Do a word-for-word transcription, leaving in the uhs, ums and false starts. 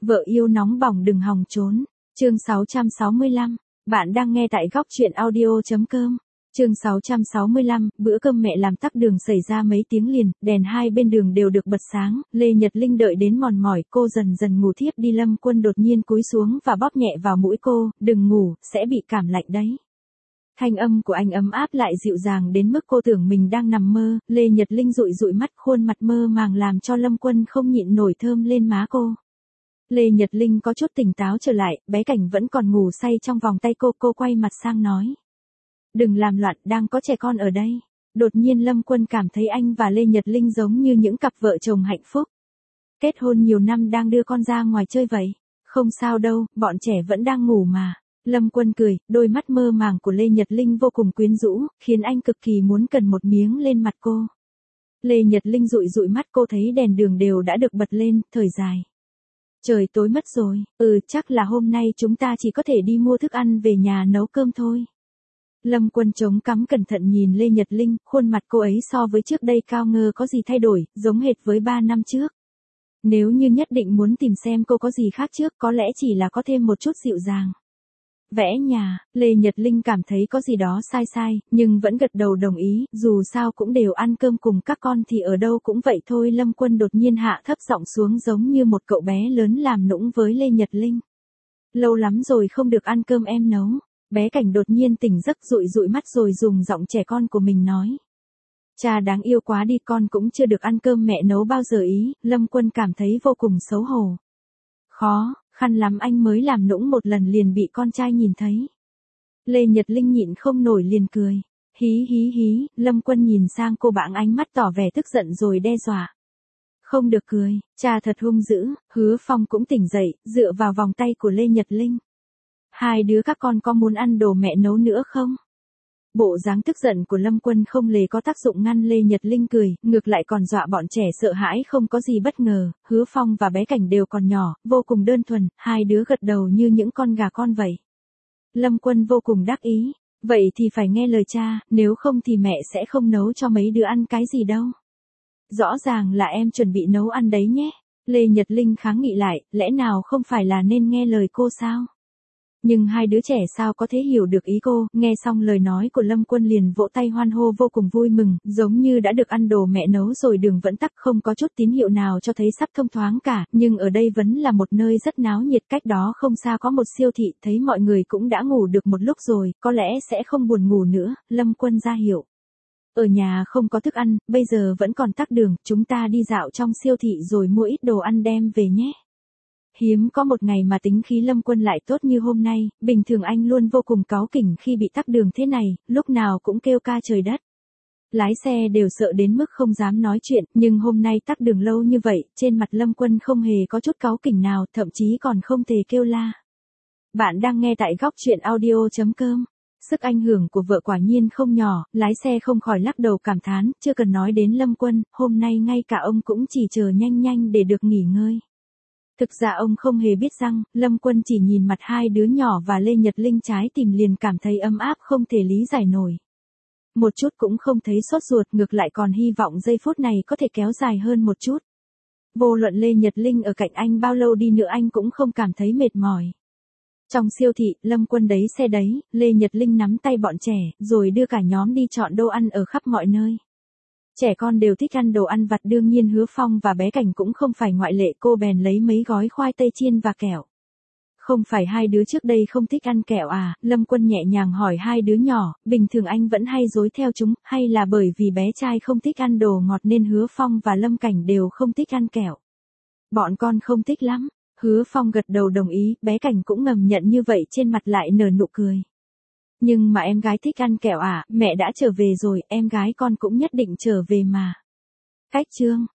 Vợ yêu nóng bỏng đừng hòng trốn. Chương sáu trăm sáu mươi lăm. Bạn đang nghe tại góc truyện audio.com. Chương sáu trăm sáu mươi lăm, bữa cơm mẹ làm tắc đường xảy ra mấy tiếng liền, đèn hai bên đường đều được bật sáng, Lê Nhật Linh đợi đến mòn mỏi, cô dần dần ngủ thiếp đi. Lâm Quân đột nhiên cúi xuống và bóp nhẹ vào mũi cô, đừng ngủ, sẽ bị cảm lạnh đấy. Thanh âm của anh ấm áp lại dịu dàng đến mức cô tưởng mình đang nằm mơ. Lê Nhật Linh dụi dụi mắt, khuôn mặt mơ màng làm cho Lâm Quân không nhịn nổi thơm lên má cô. Lê Nhật Linh có chút tỉnh táo trở lại, bé Cảnh vẫn còn ngủ say trong vòng tay cô, cô quay mặt sang nói. Đừng làm loạn, đang có trẻ con ở đây. Đột nhiên Lâm Quân cảm thấy anh và Lê Nhật Linh giống như những cặp vợ chồng hạnh phúc. Kết hôn nhiều năm đang đưa con ra ngoài chơi vậy. Không sao đâu, bọn trẻ vẫn đang ngủ mà. Lâm Quân cười, đôi mắt mơ màng của Lê Nhật Linh vô cùng quyến rũ, khiến anh cực kỳ muốn cần một miếng lên mặt cô. Lê Nhật Linh dụi dụi mắt, cô thấy đèn đường đều đã được bật lên, thời dài. Trời tối mất rồi, ừ chắc là hôm nay chúng ta chỉ có thể đi mua thức ăn về nhà nấu cơm thôi. Lâm Quân chống cằm cẩn thận nhìn Lê Nhật Linh, khuôn mặt cô ấy so với trước đây cao ngơ có gì thay đổi, giống hệt với ba năm trước. Nếu như nhất định muốn tìm xem cô có gì khác trước, có lẽ chỉ là có thêm một chút dịu dàng. Vẽ nhà, Lê Nhật Linh cảm thấy có gì đó sai sai, nhưng vẫn gật đầu đồng ý, dù sao cũng đều ăn cơm cùng các con thì ở đâu cũng vậy thôi. Lâm Quân đột nhiên hạ thấp giọng xuống giống như một cậu bé lớn làm nũng với Lê Nhật Linh. Lâu lắm rồi không được ăn cơm em nấu. Bé Cảnh đột nhiên tỉnh giấc, dụi dụi mắt rồi dùng giọng trẻ con của mình nói. Cha đáng yêu quá đi, con cũng chưa được ăn cơm mẹ nấu bao giờ ý. Lâm Quân cảm thấy vô cùng xấu hổ. Khó, khăn lắm anh mới làm nũng một lần liền bị con trai nhìn thấy. Lê Nhật Linh nhịn không nổi liền cười. Hí hí hí, Lâm Quân nhìn sang cô bãng ánh mắt tỏ vẻ tức giận rồi đe dọa. Không được cười, cha thật hung dữ. Hứa Phong cũng tỉnh dậy, dựa vào vòng tay của Lê Nhật Linh. Hai đứa các con có muốn ăn đồ mẹ nấu nữa không? Bộ dáng tức giận của Lâm Quân không hề có tác dụng ngăn Lê Nhật Linh cười, ngược lại còn dọa bọn trẻ sợ hãi. Không có gì bất ngờ, Hứa Phong và bé Cảnh đều còn nhỏ, vô cùng đơn thuần, hai đứa gật đầu như những con gà con vậy. Lâm Quân vô cùng đắc ý, vậy thì phải nghe lời cha, nếu không thì mẹ sẽ không nấu cho mấy đứa ăn cái gì đâu. Rõ ràng là em chuẩn bị nấu ăn đấy nhé. Lê Nhật Linh kháng nghị lại, lẽ nào không phải là nên nghe lời cô sao? Nhưng hai đứa trẻ sao có thể hiểu được ý cô, nghe xong lời nói của Lâm Quân liền vỗ tay hoan hô vô cùng vui mừng, giống như đã được ăn đồ mẹ nấu rồi. Đường vẫn tắc, không có chút tín hiệu nào cho thấy sắp thông thoáng cả, nhưng ở đây vẫn là một nơi rất náo nhiệt, cách đó không xa có một siêu thị, thấy mọi người cũng đã ngủ được một lúc rồi, có lẽ sẽ không buồn ngủ nữa, Lâm Quân ra hiệu. Ở nhà không có thức ăn, bây giờ vẫn còn tắc đường, chúng ta đi dạo trong siêu thị rồi mua ít đồ ăn đem về nhé. Hiếm có một ngày mà tính khí Lâm Quân lại tốt như hôm nay, bình thường anh luôn vô cùng cáu kỉnh khi bị tắc đường thế này, lúc nào cũng kêu ca trời đất. Lái xe đều sợ đến mức không dám nói chuyện, nhưng hôm nay tắc đường lâu như vậy, trên mặt Lâm Quân không hề có chút cáu kỉnh nào, thậm chí còn không thể kêu la. Bạn đang nghe tại góc truyện audio.com. Sức ảnh hưởng của vợ quả nhiên không nhỏ, lái xe không khỏi lắc đầu cảm thán, chưa cần nói đến Lâm Quân, hôm nay ngay cả ông cũng chỉ chờ nhanh nhanh để được nghỉ ngơi. Thực ra ông không hề biết rằng, Lâm Quân chỉ nhìn mặt hai đứa nhỏ và Lê Nhật Linh trái tim liền cảm thấy ấm áp không thể lý giải nổi. Một chút cũng không thấy sốt ruột, ngược lại còn hy vọng giây phút này có thể kéo dài hơn một chút. Vô luận Lê Nhật Linh ở cạnh anh bao lâu đi nữa anh cũng không cảm thấy mệt mỏi. Trong siêu thị, Lâm Quân đấy xe đấy, Lê Nhật Linh nắm tay bọn trẻ, rồi đưa cả nhóm đi chọn đồ ăn ở khắp mọi nơi. Trẻ con đều thích ăn đồ ăn vặt, đương nhiên Hứa Phong và bé Cảnh cũng không phải ngoại lệ, cô bèn lấy mấy gói khoai tây chiên và kẹo. Không phải hai đứa trước đây không thích ăn kẹo à? Lâm Quân nhẹ nhàng hỏi hai đứa nhỏ, bình thường anh vẫn hay dối theo chúng, hay là bởi vì bé trai không thích ăn đồ ngọt nên Hứa Phong và Lâm Cảnh đều không thích ăn kẹo? Bọn con không thích lắm. Hứa Phong gật đầu đồng ý, bé Cảnh cũng ngầm nhận như vậy, trên mặt lại nở nụ cười. Nhưng mà em gái thích ăn kẹo à, mẹ đã trở về rồi, em gái con cũng nhất định trở về mà. Cách chương.